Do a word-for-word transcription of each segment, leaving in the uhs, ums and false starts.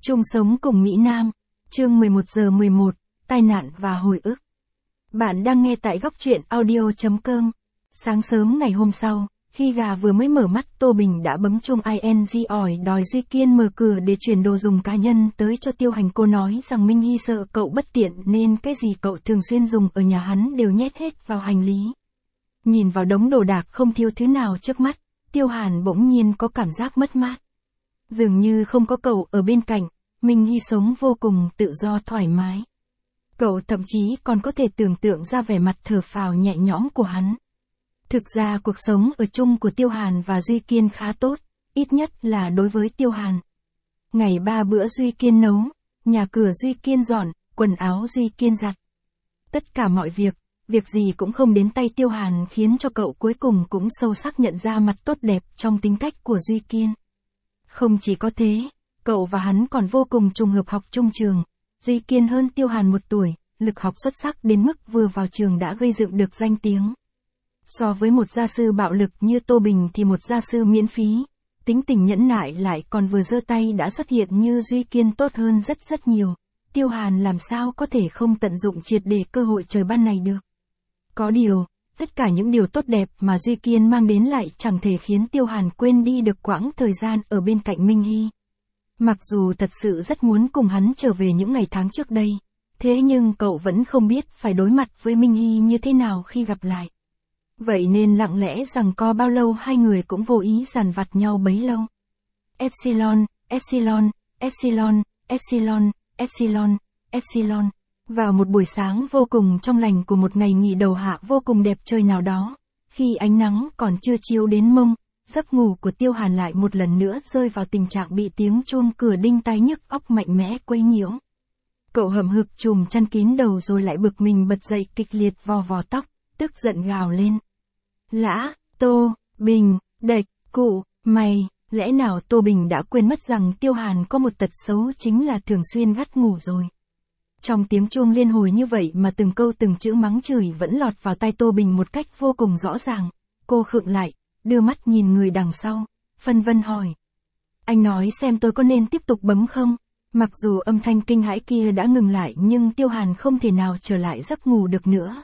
Chung sống cùng Mỹ Nam, chương mười một giờ mười một, tai nạn và hồi ức. Bạn đang nghe tại góc truyện audio chấm com. Sáng sớm ngày hôm sau, khi gà vừa mới mở mắt, Tô Bình đã bấm chuông i en giê ỏi đòi Duy Kiên mở cửa để chuyển đồ dùng cá nhân tới cho Tiêu Hành. Cô nói rằng Minh Hy sợ cậu bất tiện nên cái gì cậu thường xuyên dùng ở nhà hắn đều nhét hết vào hành lý. Nhìn vào đống đồ đạc không thiếu thứ nào trước mắt, Tiêu Hàn bỗng nhiên có cảm giác mất mát. Dường như không có cậu ở bên cạnh, Minh Hy sống vô cùng tự do thoải mái. Cậu thậm chí còn có thể tưởng tượng ra vẻ mặt thở phào nhẹ nhõm của hắn. Thực ra cuộc sống ở chung của Tiêu Hàn và Duy Kiên khá tốt, ít nhất là đối với Tiêu Hàn. Ngày ba bữa Duy Kiên nấu, nhà cửa Duy Kiên dọn, quần áo Duy Kiên giặt. Tất cả mọi việc, việc gì cũng không đến tay Tiêu Hàn khiến cho cậu cuối cùng cũng sâu sắc nhận ra mặt tốt đẹp trong tính cách của Duy Kiên. Không chỉ có thế, cậu và hắn còn vô cùng trùng hợp học chung trường. Duy Kiên hơn Tiêu Hàn một tuổi, lực học xuất sắc đến mức vừa vào trường đã gây dựng được danh tiếng. So với một gia sư bạo lực như Tô Bình thì một gia sư miễn phí, tính tình nhẫn nại lại còn vừa giơ tay đã xuất hiện như Duy Kiên tốt hơn rất rất nhiều. Tiêu Hàn làm sao có thể không tận dụng triệt để cơ hội trời ban này được. Có điều, tất cả những điều tốt đẹp mà Duy Kiên mang đến lại chẳng thể khiến Tiêu Hàn quên đi được quãng thời gian ở bên cạnh Minh Hy. Mặc dù thật sự rất muốn cùng hắn trở về những ngày tháng trước đây, thế nhưng cậu vẫn không biết phải đối mặt với Minh Hy như thế nào khi gặp lại. Vậy nên lặng lẽ rằng co bao lâu hai người cũng vô ý dằn vặt nhau bấy lâu. Epsilon, Epsilon, Epsilon, Epsilon, Epsilon, Epsilon. Vào một buổi sáng vô cùng trong lành của một ngày nghỉ đầu hạ vô cùng đẹp trời nào đó, khi ánh nắng còn chưa chiếu đến mông, giấc ngủ của Tiêu Hàn lại một lần nữa rơi vào tình trạng bị tiếng chuông cửa đinh tai nhức óc mạnh mẽ quấy nhiễu. Cậu hậm hực chùm chăn kín đầu rồi lại bực mình bật dậy kịch liệt vò vò tóc, tức giận gào lên. Lã, Tô, Bình, đệch, cụ, mày, lẽ nào Tô Bình đã quên mất rằng Tiêu Hàn có một tật xấu chính là thường xuyên gắt ngủ rồi. Trong tiếng chuông liên hồi như vậy mà từng câu từng chữ mắng chửi vẫn lọt vào tai Tô Bình một cách vô cùng rõ ràng. Cô khựng lại, đưa mắt nhìn người đằng sau, phân vân hỏi. Anh nói xem tôi có nên tiếp tục bấm không? Mặc dù âm thanh kinh hãi kia đã ngừng lại nhưng Tiêu Hàn không thể nào trở lại giấc ngủ được nữa.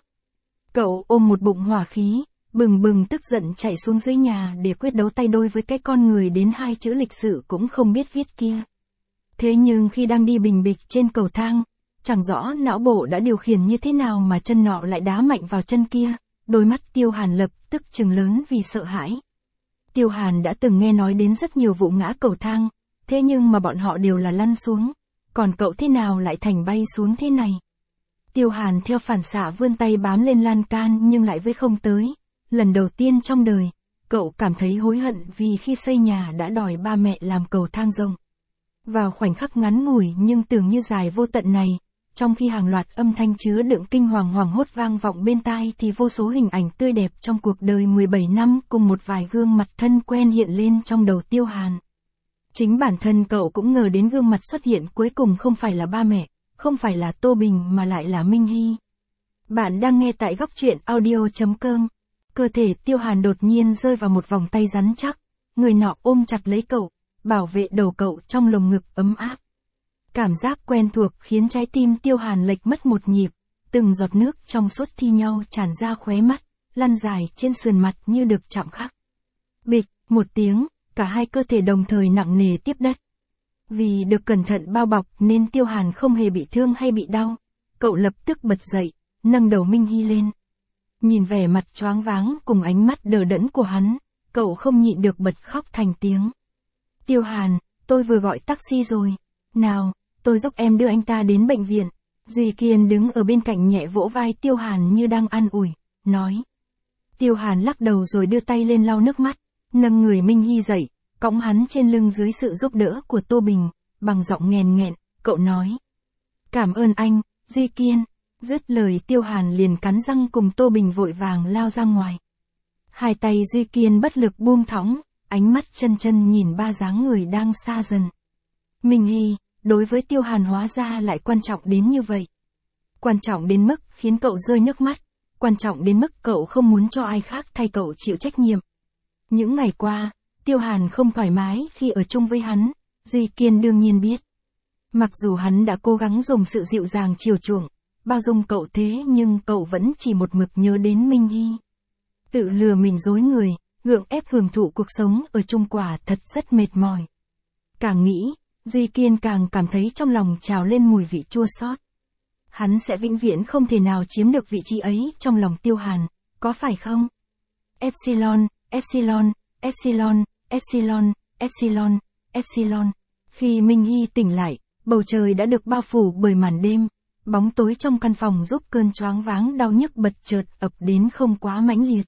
Cậu ôm một bụng hỏa khí, bừng bừng tức giận chạy xuống dưới nhà để quyết đấu tay đôi với cái con người đến hai chữ lịch sự cũng không biết viết kia. Thế nhưng khi đang đi bình bịch trên cầu thang, chẳng rõ não bộ đã điều khiển như thế nào mà chân nọ lại đá mạnh vào chân kia, đôi mắt Tiêu Hàn lập tức trừng lớn vì sợ hãi. Tiêu Hàn đã từng nghe nói đến rất nhiều vụ ngã cầu thang, thế nhưng mà bọn họ đều là lăn xuống, còn cậu thế nào lại thành bay xuống thế này? Tiêu Hàn theo phản xạ vươn tay bám lên lan can nhưng lại với không tới. Lần đầu tiên trong đời, cậu cảm thấy hối hận vì khi xây nhà đã đòi ba mẹ làm cầu thang rộng. Vào khoảnh khắc ngắn ngủi nhưng tưởng như dài vô tận này, trong khi hàng loạt âm thanh chứa đựng kinh hoàng hoảng hốt vang vọng bên tai thì vô số hình ảnh tươi đẹp trong cuộc đời mười bảy năm cùng một vài gương mặt thân quen hiện lên trong đầu Tiêu Hàn. Chính bản thân cậu cũng ngờ đến gương mặt xuất hiện cuối cùng không phải là ba mẹ, không phải là Tô Bình mà lại là Minh Hy. Bạn đang nghe tại góc truyện audio chấm com. Cơ thể Tiêu Hàn đột nhiên rơi vào một vòng tay rắn chắc, người nọ ôm chặt lấy cậu, bảo vệ đầu cậu trong lồng ngực ấm áp. Cảm giác quen thuộc khiến trái tim Tiêu Hàn lệch mất một nhịp, từng giọt nước trong suốt thi nhau tràn ra khóe mắt, lăn dài trên sườn mặt như được chạm khắc. Bịch, một tiếng, cả hai cơ thể đồng thời nặng nề tiếp đất. Vì được cẩn thận bao bọc nên Tiêu Hàn không hề bị thương hay bị đau, cậu lập tức bật dậy, nâng đầu Minh Hy lên. Nhìn vẻ mặt choáng váng cùng ánh mắt đờ đẫn của hắn, cậu không nhịn được bật khóc thành tiếng. Tiêu Hàn, tôi vừa gọi taxi rồi. Nào, tôi giúp em đưa anh ta đến bệnh viện. Duy Kiên đứng ở bên cạnh nhẹ vỗ vai Tiêu Hàn như đang an ủi, nói. Tiêu Hàn lắc đầu rồi đưa tay lên lau nước mắt, nâng người Minh Hy dậy, cõng hắn trên lưng dưới sự giúp đỡ của Tô Bình, bằng giọng nghèn nghẹn, cậu nói. Cảm ơn anh, Duy Kiên. Dứt lời Tiêu Hàn liền cắn răng cùng Tô Bình vội vàng lao ra ngoài. Hai tay Duy Kiên bất lực buông thõng, ánh mắt chân chân nhìn ba dáng người đang xa dần. Minh Hy, đối với Tiêu Hàn hóa ra lại quan trọng đến như vậy. Quan trọng đến mức khiến cậu rơi nước mắt, quan trọng đến mức cậu không muốn cho ai khác thay cậu chịu trách nhiệm. Những ngày qua, Tiêu Hàn không thoải mái khi ở chung với hắn, Duy Kiên đương nhiên biết. Mặc dù hắn đã cố gắng dùng sự dịu dàng chiều chuộng, bao dung cậu thế nhưng cậu vẫn chỉ một mực nhớ đến Minh Hy. Tự lừa mình dối người, gượng ép hưởng thụ cuộc sống ở chung quả thật rất mệt mỏi. Càng nghĩ, Duy Kiên càng cảm thấy trong lòng trào lên mùi vị chua xót. Hắn sẽ vĩnh viễn không thể nào chiếm được vị trí ấy trong lòng Tiêu Hàn, có phải không? Epsilon, Epsilon, Epsilon, Epsilon, Epsilon, Epsilon. Khi Minh Hy tỉnh lại, bầu trời đã được bao phủ bởi màn đêm, bóng tối trong căn phòng giúp cơn choáng váng đau nhức bật chợt ập đến không quá mãnh liệt.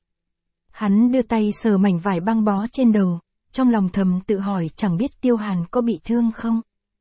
Hắn đưa tay sờ mảnh vải băng bó trên đầu, trong lòng thầm tự hỏi chẳng biết Tiêu Hàn có bị thương không.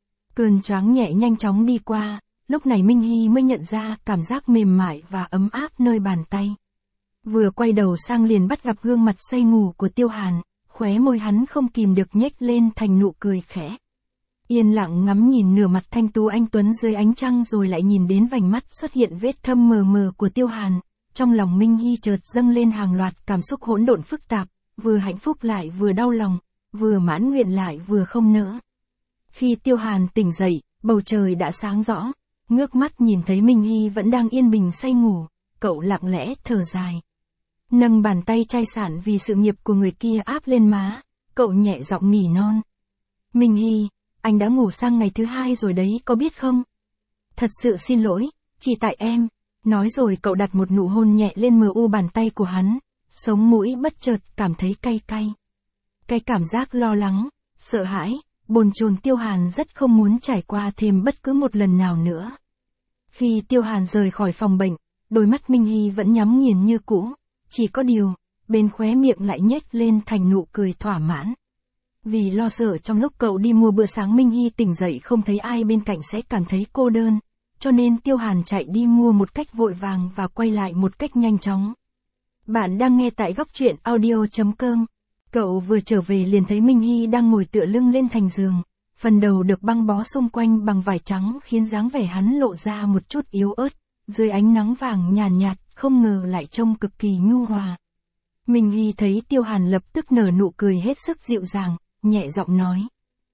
Cơn choáng nhẹ nhanh chóng đi qua, lúc này Minh Hy mới nhận ra cảm giác mềm mại và ấm áp nơi bàn tay. Vừa quay đầu sang liền bắt gặp gương mặt say ngủ của Tiêu Hàn, khóe môi hắn không kìm được nhếch lên thành nụ cười khẽ. Yên lặng ngắm nhìn nửa mặt thanh tú anh tuấn dưới ánh trăng rồi lại nhìn đến vành mắt xuất hiện vết thâm mờ mờ của Tiêu Hàn, trong lòng Minh Hy chợt dâng lên hàng loạt cảm xúc hỗn độn phức tạp, vừa hạnh phúc lại vừa đau lòng, vừa mãn nguyện lại vừa không nỡ. Khi Tiêu Hàn tỉnh dậy, bầu trời đã sáng rõ, ngước mắt nhìn thấy Minh Hy vẫn đang yên bình say ngủ, cậu lặng lẽ thở dài. Nâng bàn tay chai sạn vì sự nghiệp của người kia áp lên má, cậu nhẹ giọng nỉ non. Minh Hy, anh đã ngủ sang ngày thứ hai rồi đấy có biết không? Thật sự xin lỗi, chỉ tại em. Nói rồi cậu đặt một nụ hôn nhẹ lên mờ u bàn tay của hắn, sống mũi bất chợt cảm thấy cay cay. Cái cảm giác lo lắng, sợ hãi, bồn chồn Tiêu Hàn rất không muốn trải qua thêm bất cứ một lần nào nữa. Khi Tiêu Hàn rời khỏi phòng bệnh, đôi mắt Minh Hy vẫn nhắm nghiền như cũ, chỉ có điều, bên khóe miệng lại nhếch lên thành nụ cười thỏa mãn. Vì lo sợ trong lúc cậu đi mua bữa sáng Minh Hy tỉnh dậy không thấy ai bên cạnh sẽ cảm thấy cô đơn, cho nên Tiêu Hàn chạy đi mua một cách vội vàng và quay lại một cách nhanh chóng. Bạn đang nghe tại góc truyện audio chấm com. Cậu vừa trở về liền thấy Minh Hy đang ngồi tựa lưng lên thành giường, phần đầu được băng bó xung quanh bằng vải trắng khiến dáng vẻ hắn lộ ra một chút yếu ớt, dưới ánh nắng vàng nhàn nhạt, nhạt, không ngờ lại trông cực kỳ nhu hòa. Minh Hy thấy Tiêu Hàn lập tức nở nụ cười hết sức dịu dàng, nhẹ giọng nói.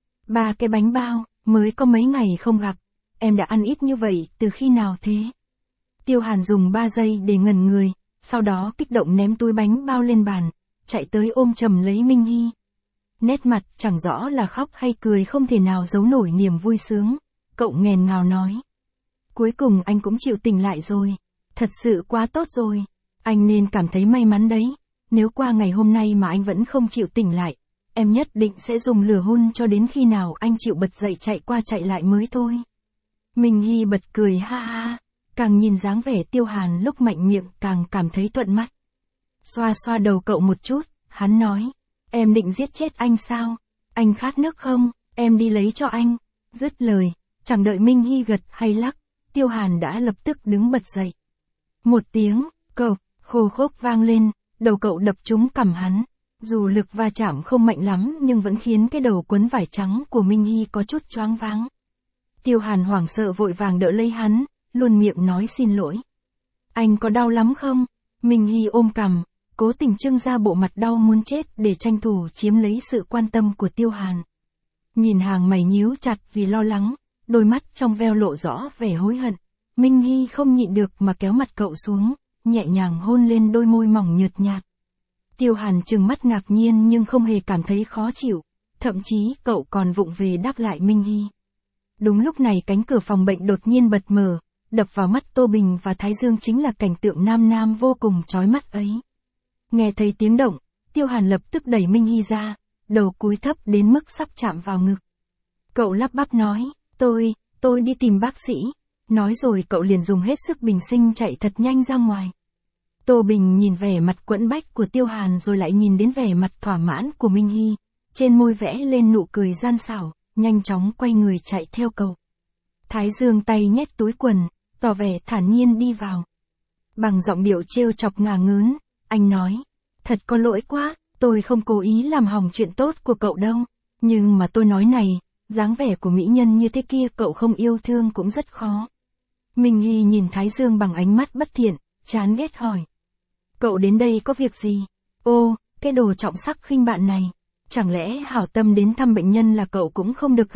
Ba cái bánh bao, mới có mấy ngày không gặp, em đã ăn ít như vậy từ khi nào thế? Tiêu Hàn dùng ba giây để ngẩn người, sau đó kích động ném túi bánh bao lên bàn, chạy tới ôm chầm lấy Minh Hy. Nét mặt chẳng rõ là khóc hay cười không thể nào giấu nổi niềm vui sướng, cậu nghẹn ngào nói. Cuối cùng anh cũng chịu tỉnh lại rồi, thật sự quá tốt rồi, anh nên cảm thấy may mắn đấy, nếu qua ngày hôm nay mà anh vẫn không chịu tỉnh lại, em nhất định sẽ dùng lửa hun cho đến khi nào anh chịu bật dậy chạy qua chạy lại mới thôi. Minh Hy bật cười ha ha, càng nhìn dáng vẻ Tiêu Hàn lúc mạnh miệng càng cảm thấy thuận mắt. Xoa xoa đầu cậu một chút, hắn nói, em định giết chết anh sao? Anh khát nước không? Em đi lấy cho anh. Dứt lời, chẳng đợi Minh Hy gật hay lắc, Tiêu Hàn đã lập tức đứng bật dậy. Một tiếng, cộc, khô khốc vang lên, đầu cậu đập trúng cằm hắn. Dù lực va chạm không mạnh lắm nhưng vẫn khiến cái đầu quấn vải trắng của Minh Hy có chút choáng váng. Tiêu Hàn hoảng sợ vội vàng đỡ lấy hắn, luôn miệng nói xin lỗi. Anh có đau lắm không? Minh Hy ôm cằm, cố tình trưng ra bộ mặt đau muốn chết để tranh thủ chiếm lấy sự quan tâm của Tiêu Hàn. Nhìn hàng mày nhíu chặt vì lo lắng, đôi mắt trong veo lộ rõ vẻ hối hận. Minh Hy không nhịn được mà kéo mặt cậu xuống, nhẹ nhàng hôn lên đôi môi mỏng nhợt nhạt. Tiêu Hàn trừng mắt ngạc nhiên nhưng không hề cảm thấy khó chịu, thậm chí cậu còn vụng về đáp lại Minh Hy. Đúng lúc này cánh cửa phòng bệnh đột nhiên bật mở, đập vào mắt Tô Bình và Thái Dương chính là cảnh tượng nam nam vô cùng chói mắt ấy. Nghe thấy tiếng động, Tiêu Hàn lập tức đẩy Minh Hy ra, đầu cúi thấp đến mức sắp chạm vào ngực. Cậu lắp bắp nói, tôi, tôi đi tìm bác sĩ. Nói rồi cậu liền dùng hết sức bình sinh chạy thật nhanh ra ngoài. Tô Bình nhìn vẻ mặt quẫn bách của Tiêu Hàn rồi lại nhìn đến vẻ mặt thỏa mãn của Minh Hy, trên môi vẽ lên nụ cười gian xảo, nhanh chóng quay người chạy theo cậu. Thái Dương tay nhét túi quần, tỏ vẻ thản nhiên đi vào. Bằng giọng điệu trêu chọc ngả ngớn, anh nói, thật có lỗi quá, tôi không cố ý làm hỏng chuyện tốt của cậu đâu, nhưng mà tôi nói này, dáng vẻ của mỹ nhân như thế kia cậu không yêu thương cũng rất khó. Minh Hy nhìn Thái Dương bằng ánh mắt bất thiện, chán ghét hỏi. Cậu đến đây có việc gì? Ô, cái đồ trọng sắc khinh bạn này, chẳng lẽ hảo tâm đến thăm bệnh nhân là cậu cũng không được à?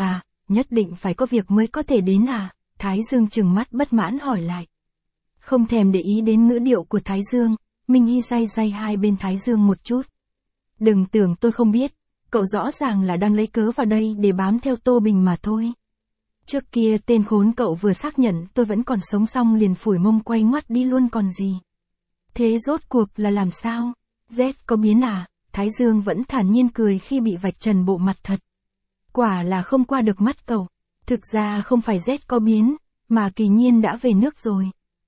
nhất định phải có việc mới có thể đến à? Thái Dương trừng mắt bất mãn hỏi lại. Không thèm để ý đến ngữ điệu của Thái Dương, Minh Hy day day hai bên Thái Dương một chút. Đừng tưởng tôi không biết, cậu rõ ràng là đang lấy cớ vào đây để bám theo Tô Bình mà thôi. Trước kia tên khốn cậu vừa xác nhận tôi vẫn còn sống xong liền phủi mông quay ngoắt đi luôn còn gì. Thế rốt cuộc là làm sao? Z có biến à? Thái Dương vẫn thản nhiên cười khi bị vạch trần bộ mặt thật. Quả là không qua được mắt cậu. Thực ra không phải Z có biến, mà Kỳ Nhiên đã về nước rồi.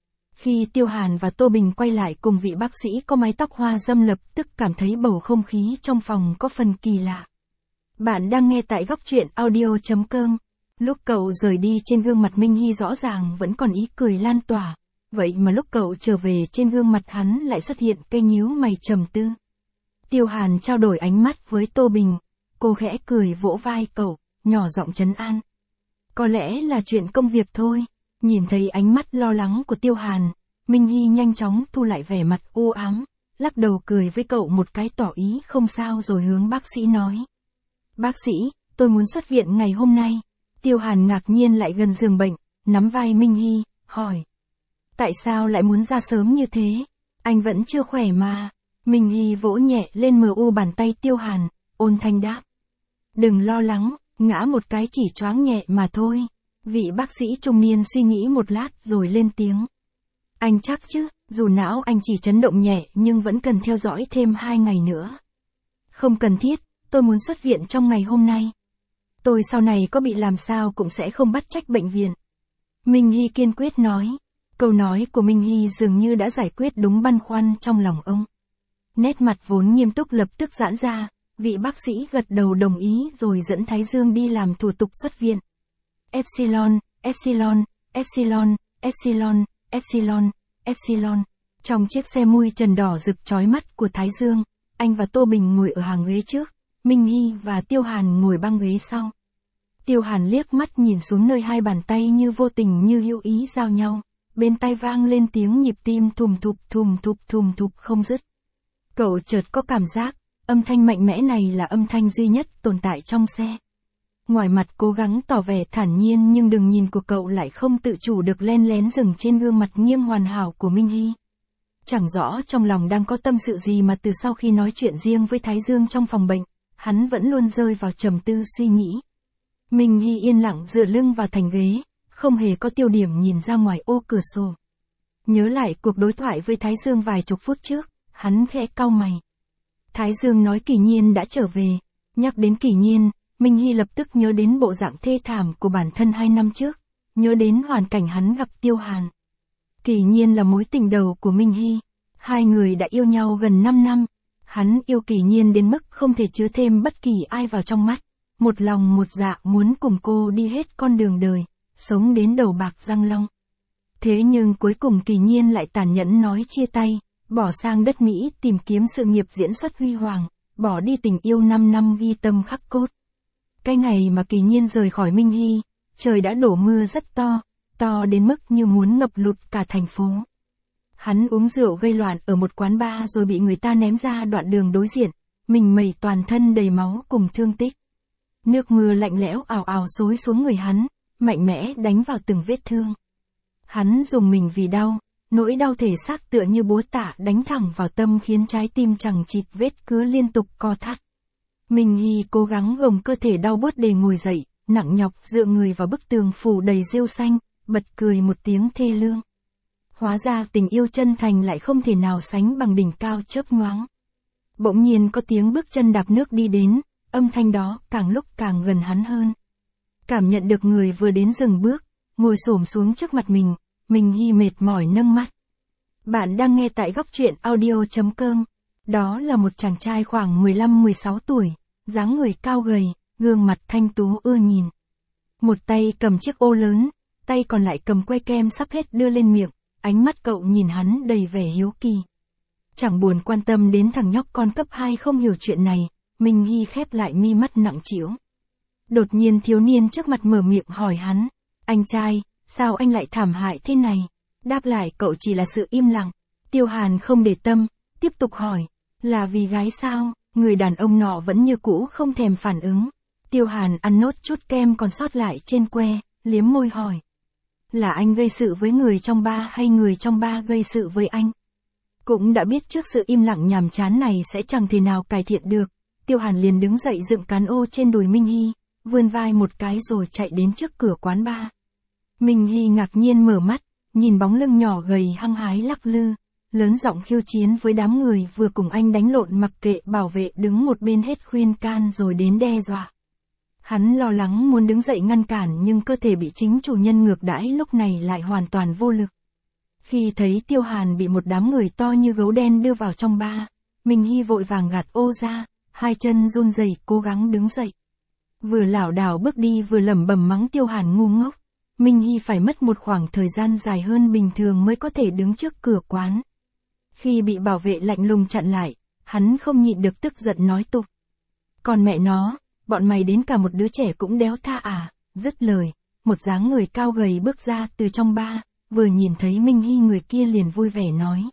Khi Tiêu Hàn và Tô Bình quay lại cùng vị bác sĩ có mái tóc hoa dâm lập tức cảm thấy bầu không khí trong phòng có phần kỳ lạ. Bạn đang nghe tại góc truyện audio chấm com. Lúc cậu rời đi trên gương mặt Minh Hy rõ ràng vẫn còn ý cười lan tỏa. Vậy mà lúc cậu trở về trên gương mặt hắn lại xuất hiện cây nhíu mày trầm tư. Tiêu Hàn trao đổi ánh mắt với Tô Bình. Cô khẽ cười vỗ vai cậu, nhỏ giọng trấn an. Có lẽ là chuyện công việc thôi. Nhìn thấy ánh mắt lo lắng của Tiêu Hàn, Minh Hy nhanh chóng thu lại vẻ mặt u ám, lắc đầu cười với cậu một cái tỏ ý không sao rồi hướng bác sĩ nói. Bác sĩ, tôi muốn xuất viện ngày hôm nay. Tiêu Hàn ngạc nhiên lại gần giường bệnh, nắm vai Minh Hy, hỏi. Tại sao lại muốn ra sớm như thế? Anh vẫn chưa khỏe mà. Minh Hy vỗ nhẹ lên mờ u bàn tay Tiêu Hàn, ôn thanh đáp. Đừng lo lắng, ngã một cái chỉ choáng nhẹ mà thôi. Vị bác sĩ trung niên suy nghĩ một lát rồi lên tiếng. Anh chắc chứ, dù não anh chỉ chấn động nhẹ nhưng vẫn cần theo dõi thêm hai ngày nữa. Không cần thiết, tôi muốn xuất viện trong ngày hôm nay. Tôi sau này có bị làm sao cũng sẽ không bắt trách bệnh viện. Minh Hy kiên quyết nói. Câu nói của Minh Hy dường như đã giải quyết đúng băn khoăn trong lòng ông. Nét mặt vốn nghiêm túc lập tức giãn ra, vị bác sĩ gật đầu đồng ý rồi dẫn Thái Dương đi làm thủ tục xuất viện. Epsilon, Epsilon, Epsilon, Epsilon, Epsilon, Epsilon. Trong chiếc xe mui trần đỏ rực chói mắt của Thái Dương, anh và Tô Bình ngồi ở hàng ghế trước, Minh Hy và Tiêu Hàn ngồi băng ghế sau. Tiêu Hàn liếc mắt nhìn xuống nơi hai bàn tay như vô tình như hữu ý giao nhau, bên tai vang lên tiếng nhịp tim thùm thụp thùm thụp thùm thụp không dứt. Cậu chợt có cảm giác, âm thanh mạnh mẽ này là âm thanh duy nhất tồn tại trong xe. Ngoài mặt cố gắng tỏ vẻ thản nhiên nhưng đường nhìn của cậu lại không tự chủ được len lén dừng trên gương mặt nghiêm hoàn hảo của Minh Hy. Chẳng rõ trong lòng đang có tâm sự gì mà từ sau khi nói chuyện riêng với Thái Dương trong phòng bệnh, hắn vẫn luôn rơi vào trầm tư suy nghĩ. Minh Hy yên lặng dựa lưng vào thành ghế, không hề có tiêu điểm nhìn ra ngoài ô cửa sổ. Nhớ lại cuộc đối thoại với Thái Dương vài chục phút trước, hắn khẽ cau mày. Thái Dương nói Kỳ Nhiên đã trở về, nhắc đến Kỳ Nhiên, Minh Hy lập tức nhớ đến bộ dạng thê thảm của bản thân hai năm trước, nhớ đến hoàn cảnh hắn gặp Tiêu Hàn. Kỳ Nhiên là mối tình đầu của Minh Hy, hai người đã yêu nhau gần năm năm, hắn yêu Kỳ Nhiên đến mức không thể chứa thêm bất kỳ ai vào trong mắt, một lòng một dạ muốn cùng cô đi hết con đường đời, sống đến đầu bạc răng long. Thế nhưng cuối cùng Kỳ Nhiên lại tàn nhẫn nói chia tay, bỏ sang đất Mỹ tìm kiếm sự nghiệp diễn xuất huy hoàng, bỏ đi tình yêu năm năm ghi tâm khắc cốt. Cái ngày mà Kỳ Nhiên rời khỏi Minh Hy, trời đã đổ mưa rất to, to đến mức như muốn ngập lụt cả thành phố. Hắn uống rượu gây loạn ở một quán bar rồi bị người ta ném ra đoạn đường đối diện, mình mẩy toàn thân đầy máu cùng thương tích. Nước mưa lạnh lẽo ào ào xối xuống người hắn, mạnh mẽ đánh vào từng vết thương. Hắn dùng mình vì đau, nỗi đau thể xác tựa như búa tạ đánh thẳng vào tâm khiến trái tim chằng chịt vết cứa liên tục co thắt. Minh Hy cố gắng gồng cơ thể đau buốt để ngồi dậy, nặng nhọc dựa người vào bức tường phủ đầy rêu xanh, bật cười một tiếng thê lương. Hóa ra tình yêu chân thành lại không thể nào sánh bằng đỉnh cao chớp nhoáng. Bỗng nhiên có tiếng bước chân đạp nước đi đến, âm thanh đó càng lúc càng gần hắn hơn. Cảm nhận được người vừa đến dừng bước, ngồi xổm xuống trước mặt mình, Minh Hy mệt mỏi nâng mắt. Bạn đang nghe tại góc truyện audio chấm com. Đó là một chàng trai khoảng mười lăm mười sáu tuổi, dáng người cao gầy, gương mặt thanh tú ưa nhìn. Một tay cầm chiếc ô lớn, tay còn lại cầm que kem sắp hết đưa lên miệng, ánh mắt cậu nhìn hắn đầy vẻ hiếu kỳ. Chẳng buồn quan tâm đến thằng nhóc con cấp hai không hiểu chuyện này, Minh Hy khép lại mi mắt nặng trĩu. Đột nhiên thiếu niên trước mặt mở miệng hỏi hắn, anh trai, sao anh lại thảm hại thế này? Đáp lại cậu chỉ là sự im lặng. Tiêu Hàn không để tâm, tiếp tục hỏi, là vì gái sao? Người đàn ông nọ vẫn như cũ không thèm phản ứng. Tiêu Hàn ăn nốt chút kem còn sót lại trên que, liếm môi hỏi. Là anh gây sự với người trong ba hay người trong ba gây sự với anh? Cũng đã biết trước sự im lặng nhàm chán này sẽ chẳng thể nào cải thiện được, Tiêu Hàn liền đứng dậy dựng cán ô trên đùi Minh Hy, vươn vai một cái rồi chạy đến trước cửa quán bar. Minh Hy ngạc nhiên mở mắt, nhìn bóng lưng nhỏ gầy hăng hái lắc lư, lớn giọng khiêu chiến với đám người vừa cùng anh đánh lộn, mặc kệ bảo vệ đứng một bên hết khuyên can rồi đến đe dọa. Hắn lo lắng muốn đứng dậy ngăn cản nhưng cơ thể bị chính chủ nhân ngược đãi lúc này lại hoàn toàn vô lực. Khi thấy Tiêu Hàn bị một đám người to như gấu đen đưa vào trong bar, Minh Hy vội vàng gạt ô ra, hai chân run rẩy cố gắng đứng dậy. Vừa lảo đảo bước đi vừa lẩm bẩm mắng Tiêu Hàn ngu ngốc. Minh Hy phải mất một khoảng thời gian dài hơn bình thường mới có thể đứng trước cửa quán. Khi bị bảo vệ lạnh lùng chặn lại, hắn không nhịn được tức giận nói tục. Còn mẹ nó, bọn mày đến cả một đứa trẻ cũng đéo tha à, dứt lời, một dáng người cao gầy bước ra từ trong bar, vừa nhìn thấy Minh Hy người kia liền vui vẻ nói.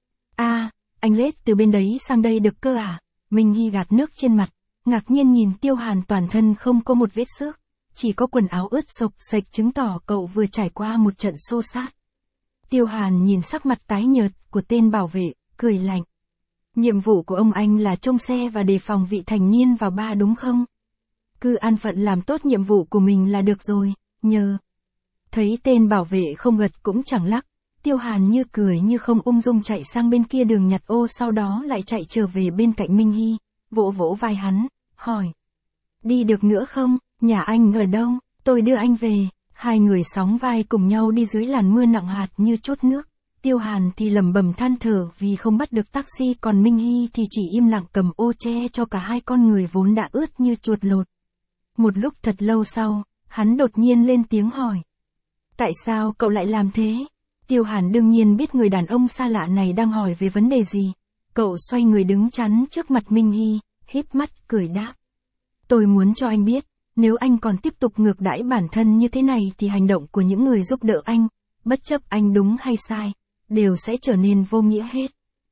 A, anh lết từ bên đấy sang đây được cơ à? Minh Hy gạt nước trên mặt, ngạc nhiên nhìn Tiêu Hàn toàn thân không có một vết xước, chỉ có quần áo ướt sộc sạch chứng tỏ cậu vừa trải qua một trận xô xát. Tiêu Hàn nhìn sắc mặt tái nhợt của tên bảo vệ, cười lạnh. Nhiệm vụ của ông anh là trông xe và đề phòng vị thành niên vào bar đúng không? Cứ an phận làm tốt nhiệm vụ của mình là được rồi, nhờ. Thấy tên bảo vệ không gật cũng chẳng lắc, Tiêu Hàn như cười như không ung dung chạy sang bên kia đường nhặt ô, sau đó lại chạy trở về bên cạnh Minh Hy, vỗ vỗ vai hắn, hỏi. Đi được nữa không, nhà anh ở đâu, tôi đưa anh về. Hai người sóng vai cùng nhau đi dưới làn mưa nặng hạt như trút nước. Tiêu Hàn thì lẩm bẩm than thở vì không bắt được taxi, còn Minh Hy thì chỉ im lặng cầm ô che cho cả hai con người vốn đã ướt như chuột lột. Một lúc thật lâu sau, hắn đột nhiên lên tiếng hỏi. Tại sao cậu lại làm thế? Tiêu Hàn đương nhiên biết người đàn ông xa lạ này đang hỏi về vấn đề gì. Cậu xoay người đứng chắn trước mặt Minh Hy, híp mắt cười đáp. Tôi muốn cho anh biết, nếu anh còn tiếp tục ngược đãi bản thân như thế này thì hành động của những người giúp đỡ anh, bất chấp anh đúng hay sai, đều sẽ trở nên vô nghĩa hết.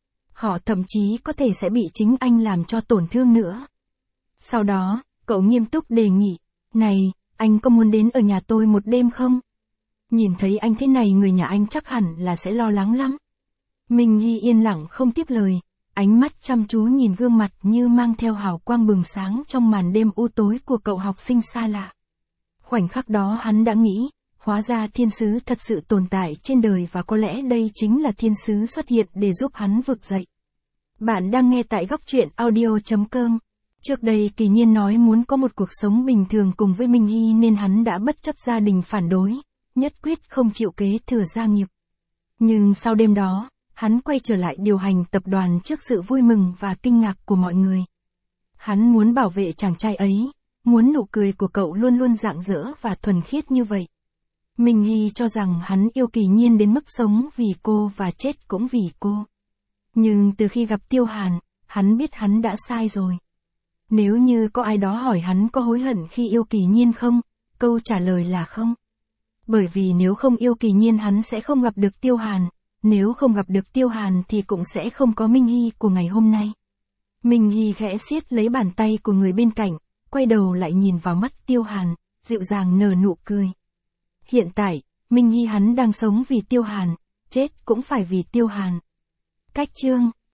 Họ thậm chí có thể sẽ bị chính anh làm cho tổn thương nữa. Sau đó, cậu nghiêm túc đề nghị, này, anh có muốn đến ở nhà tôi một đêm không? Nhìn thấy anh thế này người nhà anh chắc hẳn là sẽ lo lắng lắm. Minh Hy yên lặng không tiếp lời, ánh mắt chăm chú nhìn gương mặt như mang theo hào quang bừng sáng trong màn đêm u tối của cậu học sinh xa lạ. Khoảnh khắc đó hắn đã nghĩ, hóa ra thiên sứ thật sự tồn tại trên đời và có lẽ đây chính là thiên sứ xuất hiện để giúp hắn vực dậy. Bạn đang nghe tại góc truyện audio chấm com. Trước đây Kỳ Nhiên nói muốn có một cuộc sống bình thường cùng với Minh Hy nên hắn đã bất chấp gia đình phản đối, nhất quyết không chịu kế thừa gia nghiệp. Nhưng sau đêm đó, hắn quay trở lại điều hành tập đoàn trước sự vui mừng và kinh ngạc của mọi người. Hắn muốn bảo vệ chàng trai ấy, muốn nụ cười của cậu luôn luôn rạng rỡ và thuần khiết như vậy. Minh Hy cho rằng hắn yêu Kỳ Nhiên đến mức sống vì cô và chết cũng vì cô. Nhưng từ khi gặp Tiêu Hàn, hắn biết hắn đã sai rồi. Nếu như có ai đó hỏi hắn có hối hận khi yêu Kỳ Nhiên không, câu trả lời là không. Bởi vì nếu không yêu Kỳ Nhiên hắn sẽ không gặp được Tiêu Hàn, nếu không gặp được Tiêu Hàn thì cũng sẽ không có Minh Hy của ngày hôm nay. Minh Hy khẽ siết lấy bàn tay của người bên cạnh, quay đầu lại nhìn vào mắt Tiêu Hàn, dịu dàng nở nụ cười. Hiện tại, Minh Hy hắn đang sống vì Tiêu Hàn, chết cũng phải vì Tiêu Hàn. Cách chương